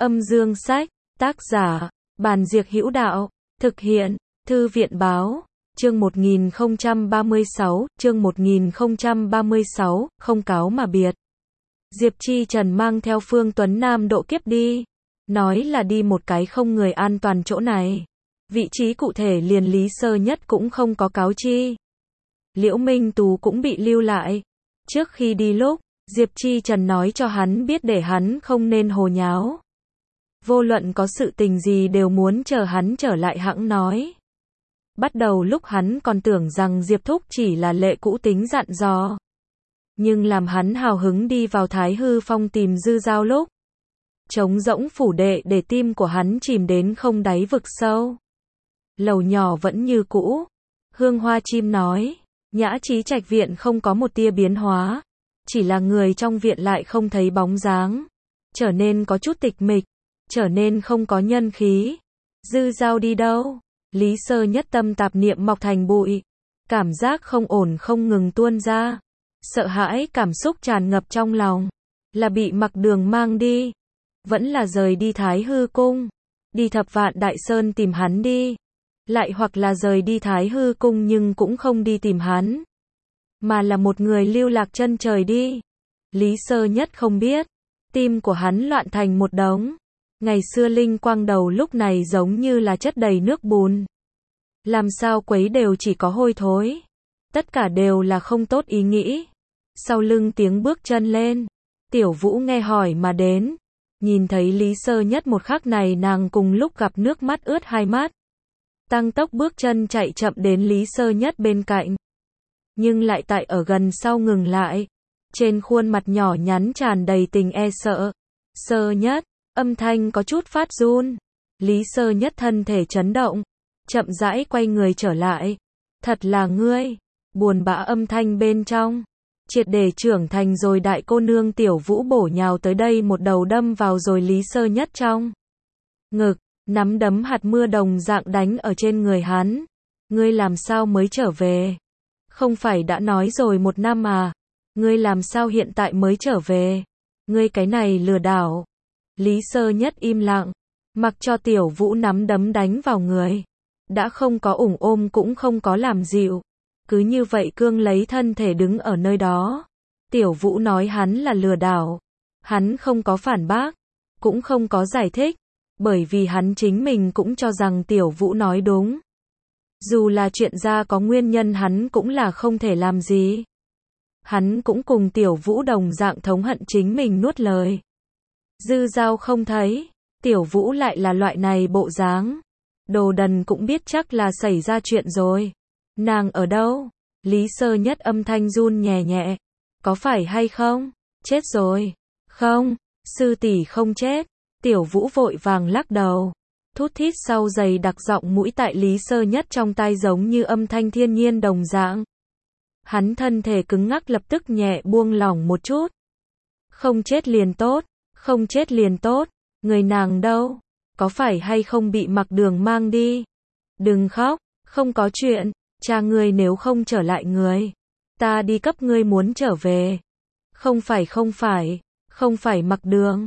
Âm dương sách, tác giả, Bàn Diệc Hữu Đạo, thực hiện, Thư viện Báo, chương 1036, không cáo mà biệt. Diệp Chi Trần mang theo Phương Tuấn Nam độ kiếp đi, nói là đi một cái không người an toàn chỗ này. Vị trí cụ thể liền Lý Sơ Nhất cũng không có cáo chi. Liễu Minh Tú cũng bị lưu lại. Trước khi đi lúc, Diệp Chi Trần nói cho hắn biết để hắn không nên hồ nháo. Vô luận có sự tình gì đều muốn chờ hắn trở lại hẵng nói. Bắt đầu lúc hắn còn tưởng rằng Diệp Thúc chỉ là lệ cũ tính dặn dò. Nhưng làm hắn hào hứng đi vào Thái Hư Phong tìm Dư Giao lúc. Trống rỗng phủ đệ để tim của hắn chìm đến không đáy vực sâu. Lầu nhỏ vẫn như cũ. Hương Hoa Chim nói, Nhã Trí Trạch viện không có một tia biến hóa. Chỉ là người trong viện lại không thấy bóng dáng. Trở nên có chút tịch mịch. Trở nên không có nhân khí. Dư Giao đi đâu? Lý Sơ Nhất tâm tạp niệm mọc thành bụi. Cảm giác không ổn không ngừng tuôn ra. Sợ hãi cảm xúc tràn ngập trong lòng. Là bị Mặc Đường mang đi. Vẫn là rời đi Thái Hư Cung. Đi Thập Vạn Đại Sơn tìm hắn đi. Lại hoặc là rời đi Thái Hư Cung nhưng cũng không đi tìm hắn. Mà là một người lưu lạc chân trời đi. Lý Sơ Nhất không biết. Tim của hắn loạn thành một đống. Ngày xưa linh quang đầu lúc này giống như là chất đầy nước bùn. Làm sao quấy đều chỉ có hôi thối. Tất cả đều là không tốt ý nghĩ. Sau lưng tiếng bước chân lên. Tiểu Vũ nghe hỏi mà đến. Nhìn thấy Lý Sơ Nhất một khắc này nàng cùng lúc gặp nước mắt ướt hai mắt. Tăng tốc bước chân chạy chậm đến Lý Sơ Nhất bên cạnh. Nhưng lại tại ở gần sau ngừng lại. Trên khuôn mặt nhỏ nhắn tràn đầy tình e sợ. Sơ Nhất, âm thanh có chút phát run. Lý Sơ Nhất thân thể chấn động. Chậm rãi quay người trở lại. Thật là ngươi. Buồn bã âm thanh bên trong. Triệt để trưởng thành rồi đại cô nương Tiểu Vũ bổ nhào tới đây một đầu đâm vào rồi Lý Sơ Nhất trong ngực. Nắm đấm hạt mưa đồng dạng đánh ở trên người hắn. Ngươi làm sao mới trở về? Không phải đã nói rồi 1 năm à? Ngươi làm sao hiện tại mới trở về? Ngươi cái này lừa đảo. Lý Sơ Nhất im lặng. Mặc cho Tiểu Vũ nắm đấm đánh vào người. Đã không có ủng ôm cũng không có làm dịu. Cứ như vậy cương lấy thân thể đứng ở nơi đó. Tiểu Vũ nói hắn là lừa đảo. Hắn không có phản bác. Cũng không có giải thích. Bởi vì hắn chính mình cũng cho rằng Tiểu Vũ nói đúng. Dù là chuyện ra có nguyên nhân hắn cũng là không thể làm gì. Hắn cũng cùng Tiểu Vũ đồng dạng thống hận chính mình nuốt lời. Dư Giao không thấy. Tiểu Vũ lại là loại này bộ dáng. Đồ đần cũng biết chắc là xảy ra chuyện rồi. Nàng ở đâu? Lý Sơ Nhất âm thanh run nhẹ nhẹ. Có phải hay không? Chết rồi. Không, sư tỷ không chết. Tiểu Vũ vội vàng lắc đầu. Thút thít sau giày đặc giọng mũi tại Lý Sơ Nhất trong tai giống như âm thanh thiên nhiên đồng dạng. Hắn thân thể cứng ngắc lập tức nhẹ buông lỏng một chút. Không chết liền tốt. Không chết liền tốt. Người nàng đâu? Có phải hay không bị Mặc Đường mang đi? Đừng khóc. Không có chuyện. Cha ngươi nếu không trở lại người. Ta đi cấp ngươi muốn trở về. Không phải. Không phải Mặc Đường.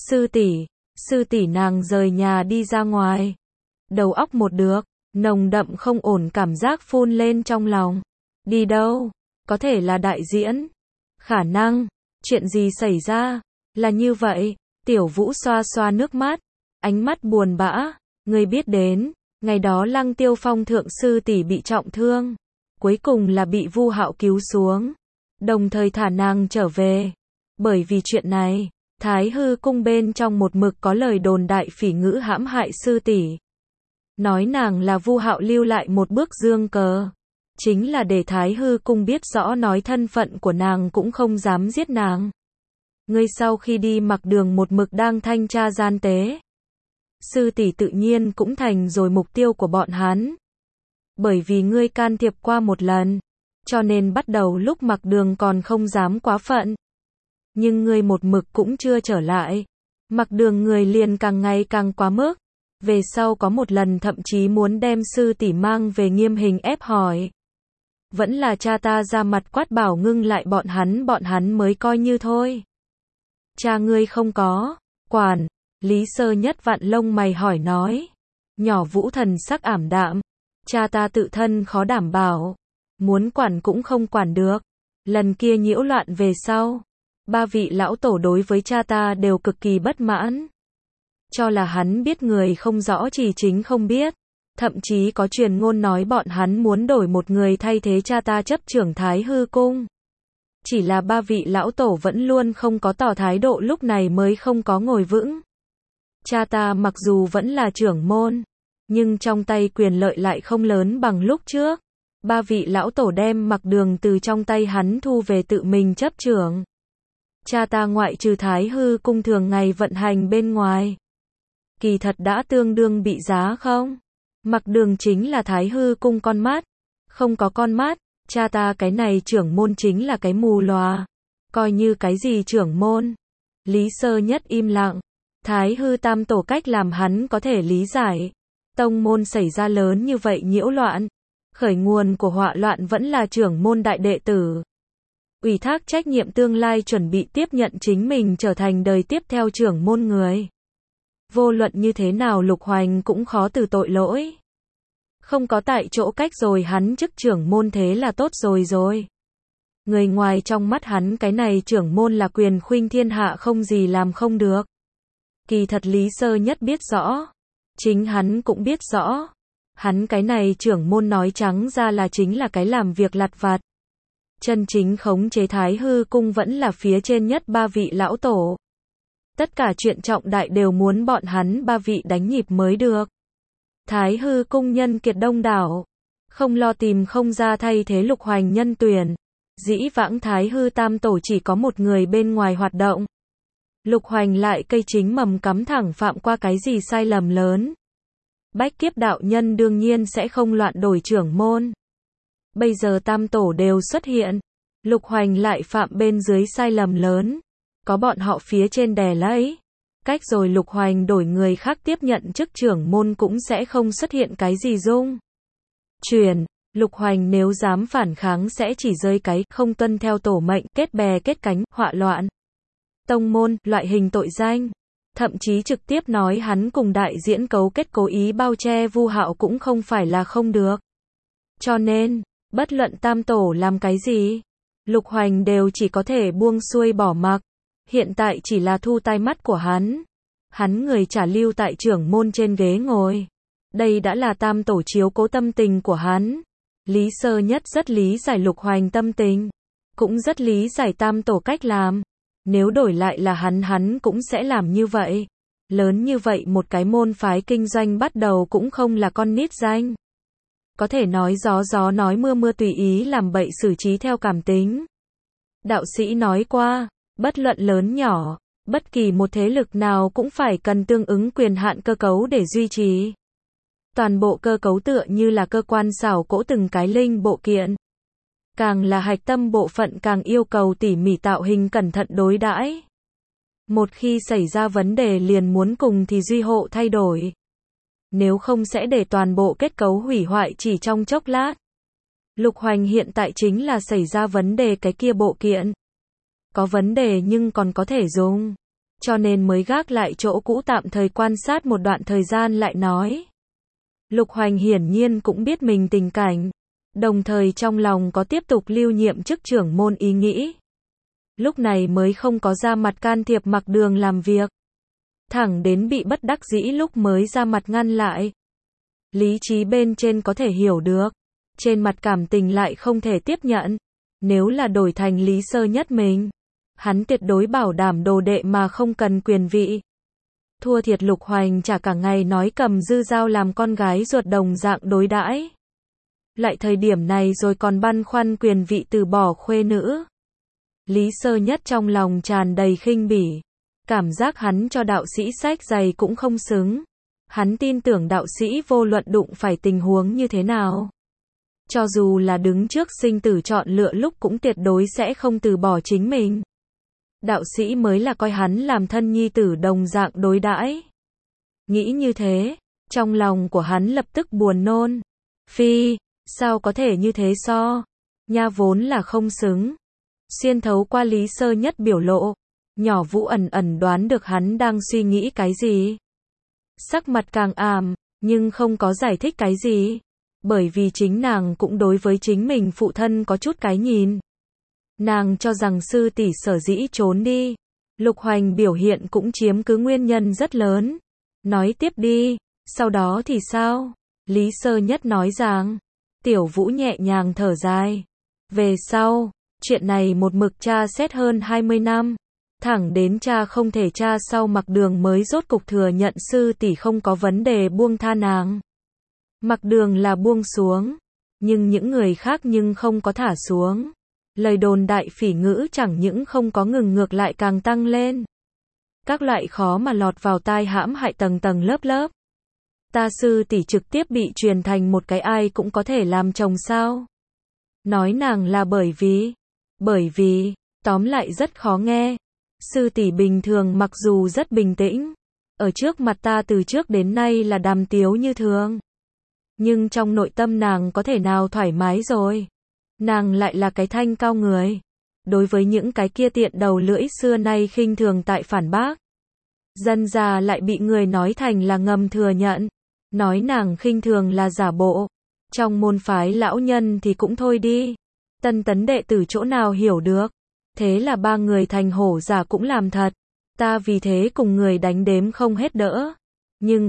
Sư tỷ nàng rời nhà đi ra ngoài. Đầu óc một được. Nồng đậm không ổn cảm giác phun lên trong lòng. Đi đâu? Có thể là đại diễn. Khả năng. Chuyện gì xảy ra? Là như vậy. Tiểu Vũ xoa xoa nước mắt. Ánh mắt buồn bã. Ngươi biết đến. Ngày đó Lăng Tiêu Phong thượng sư tỷ bị trọng thương. Cuối cùng là bị Vu Hạo cứu xuống. Đồng thời thả nàng trở về. Bởi vì chuyện này. Thái Hư Cung bên trong một mực có lời đồn đại phỉ ngữ hãm hại sư tỷ. Nói nàng là Vu Hạo lưu lại một bước dương cờ. Chính là để Thái Hư Cung biết rõ nói thân phận của nàng cũng không dám giết nàng. Ngươi sau khi đi Mặc Đường một mực đang thanh tra gian tế. Sư tỷ tự nhiên cũng thành rồi mục tiêu của bọn hắn. Bởi vì ngươi can thiệp qua một lần. Cho nên bắt đầu lúc Mặc Đường còn không dám quá phận. Nhưng ngươi một mực cũng chưa trở lại. Mặc Đường người liền càng ngày càng quá mức. Về sau có một lần thậm chí muốn đem sư tỷ mang về nghiêm hình ép hỏi. Vẫn là cha ta ra mặt quát bảo ngưng lại bọn hắn mới coi như thôi. Cha ngươi không có quản. Lý Sơ Nhất vặn lông mày hỏi nói. Nhỏ Vũ thần sắc ảm đạm. Cha ta tự thân khó đảm bảo. Muốn quản cũng không quản được. Lần kia nhiễu loạn về sau. Ba vị lão tổ đối với cha ta đều cực kỳ bất mãn. Cho là hắn biết người không rõ chỉ chính không biết. Thậm chí có truyền ngôn nói bọn hắn muốn đổi một người thay thế cha ta chấp trưởng Thái Hư Cung. Chỉ là ba vị lão tổ vẫn luôn không có tỏ thái độ, lúc này mới không có ngồi vững. Cha ta mặc dù vẫn là trưởng môn, nhưng trong tay quyền lợi lại không lớn bằng lúc trước. Ba vị lão tổ đem Mặc Đường từ trong tay hắn thu về tự mình chấp trưởng. Cha ta ngoại trừ Thái Hư Cung thường ngày vận hành bên ngoài, kỳ thật đã tương đương bị giá không? Mặc Đường chính là Thái Hư Cung con mắt. Không có con mắt, cha ta cái này trưởng môn chính là cái mù lòa. Coi như cái gì trưởng môn? Lý Sơ Nhất im lặng. Thái Hư Tam Tổ cách làm hắn có thể lý giải. Tông môn xảy ra lớn như vậy nhiễu loạn. Khởi nguồn của họa loạn vẫn là trưởng môn đại đệ tử. Ủy thác trách nhiệm tương lai chuẩn bị tiếp nhận chính mình trở thành đời tiếp theo trưởng môn người. Vô luận như thế nào Lục Hoành cũng khó từ tội lỗi. Không có tại chỗ cách rồi hắn chức trưởng môn thế là tốt rồi. Người ngoài trong mắt hắn cái này trưởng môn là quyền khuynh thiên hạ không gì làm không được. Kỳ thật Lý Sơ Nhất biết rõ. Chính hắn cũng biết rõ. Hắn cái này trưởng môn nói trắng ra là chính là cái làm việc lặt vặt. Chân chính khống chế Thái Hư Cung vẫn là phía trên nhất ba vị lão tổ. Tất cả chuyện trọng đại đều muốn bọn hắn ba vị đánh nhịp mới được. Thái Hư Cung nhân kiệt đông đảo, không lo tìm không ra thay thế Lục Hoành nhân tuyển. Dĩ vãng Thái Hư Tam Tổ chỉ có một người bên ngoài hoạt động. Lục Hoành lại cây chính mầm cắm thẳng phạm qua cái gì sai lầm lớn. Bách Kiếp đạo nhân đương nhiên sẽ không loạn đổi trưởng môn. Bây giờ Tam Tổ đều xuất hiện, Lục Hoành lại phạm bên dưới sai lầm lớn. Có bọn họ phía trên đè lấy. Cách rồi Lục Hoành đổi người khác tiếp nhận chức trưởng môn cũng sẽ không xuất hiện cái gì dung chuyển. Lục Hoành nếu dám phản kháng sẽ chỉ rơi cái không tuân theo tổ mệnh, kết bè kết cánh, họa loạn tông môn, loại hình tội danh. Thậm chí trực tiếp nói hắn cùng đại diễn cấu kết cố ý bao che Vu Hạo cũng không phải là không được. Cho nên, bất luận Tam Tổ làm cái gì, Lục Hoành đều chỉ có thể buông xuôi bỏ mặc. Hiện tại chỉ là thu tai mắt của hắn. Hắn người trả lưu tại trưởng môn trên ghế ngồi. Đây đã là Tam Tổ chiếu cố tâm tình của hắn. Lý Sơ Nhất rất lý giải Lục Hoành tâm tình. Cũng rất lý giải Tam Tổ cách làm. Nếu đổi lại là hắn cũng sẽ làm như vậy. Lớn như vậy một cái môn phái kinh doanh bắt đầu cũng không là con nít danh. Có thể nói gió nói mưa tùy ý làm bậy xử trí theo cảm tính. Đạo sĩ nói qua, bất luận lớn nhỏ, bất kỳ một thế lực nào cũng phải cần tương ứng quyền hạn cơ cấu để duy trì. Toàn bộ cơ cấu tựa như là cơ quan xảo cỗ từng cái linh bộ kiện. Càng là hạch tâm bộ phận càng yêu cầu tỉ mỉ tạo hình cẩn thận đối đãi. Một khi xảy ra vấn đề liền muốn cùng thì duy hộ thay đổi. Nếu không sẽ để toàn bộ kết cấu hủy hoại chỉ trong chốc lát. Lục Hoành hiện tại chính là xảy ra vấn đề cái kia bộ kiện. Có vấn đề nhưng còn có thể dùng. Cho nên mới gác lại chỗ cũ tạm thời quan sát một đoạn thời gian lại nói. Lục Hoành hiển nhiên cũng biết mình tình cảnh. Đồng thời trong lòng có tiếp tục lưu nhiệm chức trưởng môn ý nghĩ. Lúc này mới không có ra mặt can thiệp Mặc Đường làm việc. Thẳng đến bị bất đắc dĩ lúc mới ra mặt ngăn lại. Lý trí bên trên có thể hiểu được. Trên mặt cảm tình lại không thể tiếp nhận. Nếu là đổi thành Lý Sơ Nhất mình, hắn tuyệt đối bảo đảm đồ đệ mà không cần quyền vị. Thua thiệt Lục Hoành chả cả ngày nói cầm Dư Dao làm con gái ruột đồng dạng đối đãi. Lại thời điểm này rồi còn băn khoăn quyền vị từ bỏ khuê nữ. Lý Sơ Nhất trong lòng tràn đầy khinh bỉ. Cảm giác hắn cho đạo sĩ sách giày cũng không xứng. Hắn tin tưởng đạo sĩ vô luận đụng phải tình huống như thế nào. Cho dù là đứng trước sinh tử chọn lựa lúc cũng tuyệt đối sẽ không từ bỏ chính mình. Đạo sĩ mới là coi hắn làm thân nhi tử đồng dạng đối đãi. Nghĩ như thế, trong lòng của hắn lập tức buồn nôn. Phi, sao có thể như thế so? Nha vốn là không xứng. Xuyên thấu qua Lý Sơ Nhất biểu lộ. Nhỏ Vũ ẩn ẩn đoán được hắn đang suy nghĩ cái gì. Sắc mặt càng ảm, nhưng không có giải thích cái gì. Bởi vì chính nàng cũng đối với chính mình phụ thân có chút cái nhìn. Nàng cho rằng sư tỷ sở dĩ trốn đi. Lục Hoành biểu hiện cũng chiếm cứ nguyên nhân rất lớn. Nói tiếp đi, sau đó thì sao? Lý Sơ Nhất nói rằng, Tiểu Vũ nhẹ nhàng thở dài. Về sau, chuyện này một mực tra xét hơn 20 năm. Thẳng đến cha không thể tra sau Mặc Đường mới rốt cục thừa nhận sư tỷ không có vấn đề buông tha nàng. Mặc Đường là buông xuống, nhưng những người khác nhưng không có thả xuống. Lời đồn đại phỉ ngữ chẳng những không có ngừng ngược lại càng tăng lên. Các loại khó mà lọt vào tai hãm hại tầng tầng lớp lớp. Ta sư tỷ trực tiếp bị truyền thành một cái ai cũng có thể làm chồng sao? Nói nàng là bởi vì, tóm lại rất khó nghe. Sư tỷ bình thường mặc dù rất bình tĩnh, ở trước mặt ta từ trước đến nay là đàm tiếu như thường. Nhưng trong nội tâm nàng có thể nào thoải mái rồi. Nàng lại là cái thanh cao người. Đối với những cái kia tiện đầu lưỡi xưa nay khinh thường tại phản bác. Dân già lại bị người nói thành là ngầm thừa nhận. Nói nàng khinh thường là giả bộ. Trong môn phái lão nhân thì cũng thôi đi. Tân tấn đệ tử chỗ nào hiểu được. Thế là ba người thành hổ giả cũng làm thật. Ta vì thế cùng người đánh đếm không hết đỡ. Nhưng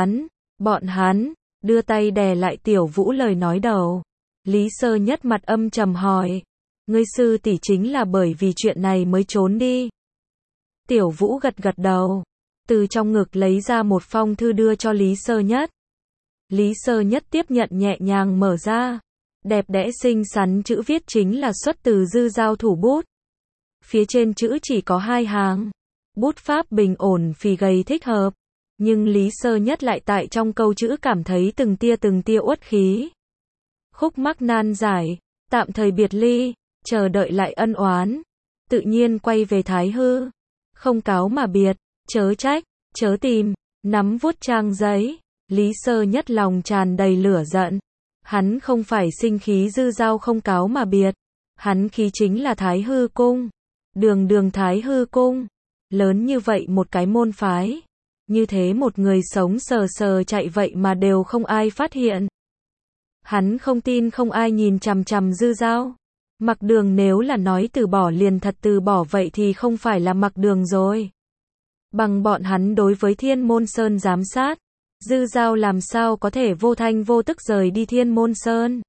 bọn hắn, đưa tay đè lại Tiểu Vũ lời nói đầu. Lý Sơ Nhất mặt âm trầm hỏi. Ngươi sư tỷ chính là bởi vì chuyện này mới trốn đi. Tiểu Vũ gật gật đầu. Từ trong ngực lấy ra một phong thư đưa cho Lý Sơ Nhất. Lý Sơ Nhất tiếp nhận nhẹ nhàng mở ra. Đẹp đẽ xinh xắn chữ viết chính là xuất từ Dư Giao thủ bút. Phía trên chữ chỉ có 2 hàng. Bút pháp bình ổn phì gầy thích hợp. Nhưng Lý Sơ Nhất lại tại trong câu chữ cảm thấy từng tia uất khí. Khúc mắc nan giải, tạm thời biệt ly, chờ đợi lại ân oán. Tự nhiên quay về Thái Hư. Không cáo mà biệt, chớ trách, chớ tìm, nắm vuốt trang giấy. Lý Sơ Nhất lòng tràn đầy lửa giận. Hắn không phải sinh khí Dư Giao không cáo mà biệt. Hắn khí chính là Thái Hư cung. Đường Thái Hư cung. Lớn như vậy một cái môn phái. Như thế một người sống sờ sờ chạy vậy mà đều không ai phát hiện. Hắn không tin không ai nhìn chằm chằm Dư Giao. Mặc Đường nếu là nói từ bỏ liền thật từ bỏ vậy thì không phải là Mặc Đường rồi. Bằng bọn hắn đối với Thiên Môn Sơn giám sát. Dư Giao làm sao có thể vô thanh vô tức rời đi Thiên Môn Sơn.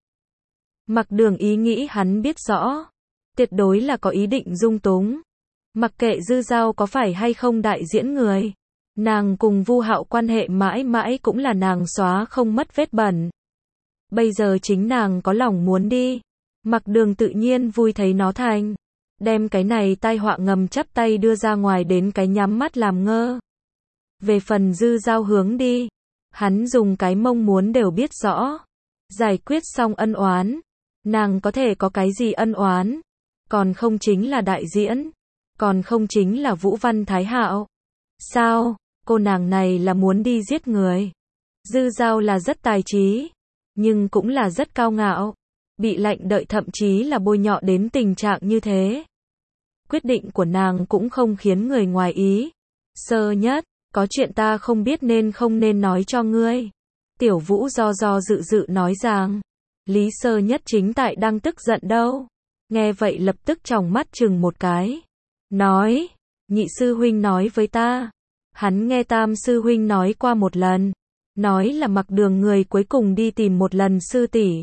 Mặc Đường ý nghĩ hắn biết rõ. Tuyệt đối là có ý định dung túng. Mặc kệ Dư Giao có phải hay không đại diễn người. Nàng cùng Vu Hạo quan hệ mãi mãi cũng là nàng xóa không mất vết bẩn. Bây giờ chính nàng có lòng muốn đi. Mặc Đường tự nhiên vui thấy nó thành. Đem cái này tai họa ngầm chắp tay đưa ra ngoài đến cái nhắm mắt làm ngơ. Về phần Dư Giao hướng đi. Hắn dùng cái mong muốn đều biết rõ. Giải quyết xong ân oán. Nàng có thể có cái gì ân oán. Còn không chính là đại diễn. Còn không chính là Vũ Văn Thái Hạo. Sao, cô nàng này là muốn đi giết người. Dư Giao là rất tài trí. Nhưng cũng là rất cao ngạo. Bị lạnh đợi thậm chí là bôi nhọ đến tình trạng như thế. Quyết định của nàng cũng không khiến người ngoài ý. Sơ Nhất, có chuyện ta không biết nên không nên nói cho ngươi. Tiểu Vũ do dự nói rằng. Lý Sơ Nhất chính tại đang tức giận đâu. Nghe vậy lập tức tròng mắt chừng một cái. Nói, nhị sư huynh nói với ta. Hắn nghe tam sư huynh nói qua một lần. Nói là Mặc Đường người cuối cùng đi tìm một lần sư tỷ.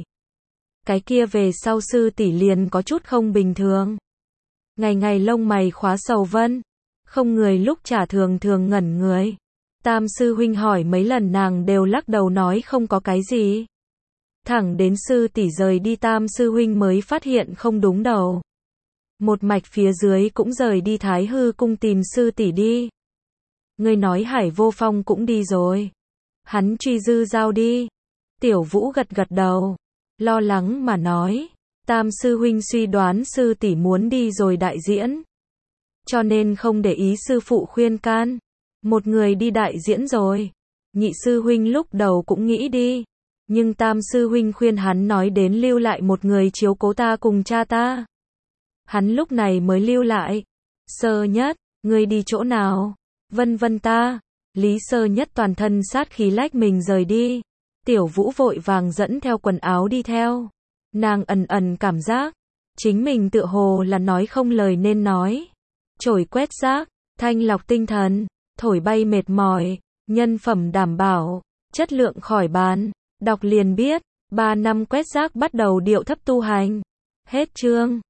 Cái kia về sau sư tỷ liền có chút không bình thường. Ngày lông mày khóa sầu vân. Không người lúc trả thường ngẩn người. Tam sư huynh hỏi mấy lần nàng đều lắc đầu nói không có cái gì. Thẳng đến sư tỷ rời đi tam sư huynh mới phát hiện không đúng đầu. Một mạch phía dưới cũng rời đi Thái Hư cung tìm sư tỷ đi. Ngươi nói Hải Vô Phong cũng đi rồi. Hắn truy Dư Giao đi. Tiểu Vũ gật đầu. Lo lắng mà nói. Tam sư huynh suy đoán sư tỷ muốn đi rồi đại diễn. Cho nên không để ý sư phụ khuyên can. Một người đi đại diễn rồi. Nhị sư huynh lúc đầu cũng nghĩ đi. Nhưng tam sư huynh khuyên hắn nói đến lưu lại một người chiếu cố ta cùng cha ta. Hắn lúc này mới lưu lại. Sơ Nhất, Ngươi đi chỗ nào? Vân vân ta. Lý Sơ Nhất toàn thân sát khí lách mình rời đi. Tiểu Vũ vội vàng dẫn theo quần áo đi theo. Nàng ẩn ẩn cảm giác, chính mình tựa hồ là nói không lời nên nói. Chổi quét rác, thanh lọc tinh thần, thổi bay mệt mỏi, nhân phẩm đảm bảo, chất lượng khỏi bàn. Đọc liền biết, 3 năm quét rác bắt đầu điệu thấp tu hành. Hết chương.